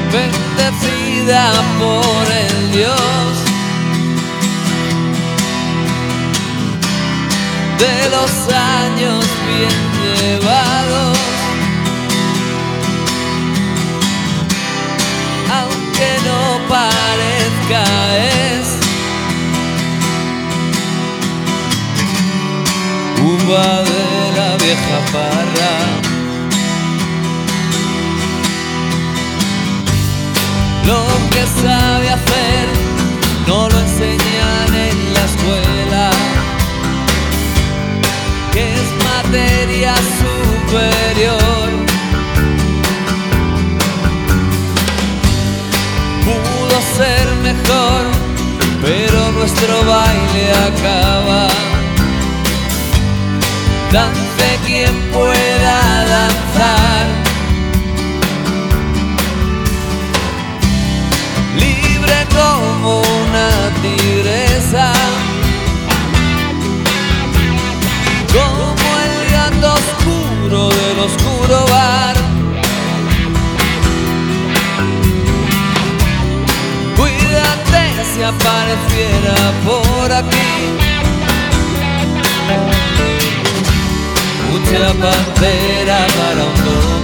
bendecida por el Dios de los años bien llevados. Aunque no parezca, es uva de la vieja parra. Lo que sabe hacer no lo enseñan en la escuela, que es materia superior. Pudo ser mejor, pero nuestro baile acaba. Dance quien pueda danzar, libre como una tigresa, como el gato oscuro del oscuro bar. Cuídate si apareciera por aquí mucha pantera para un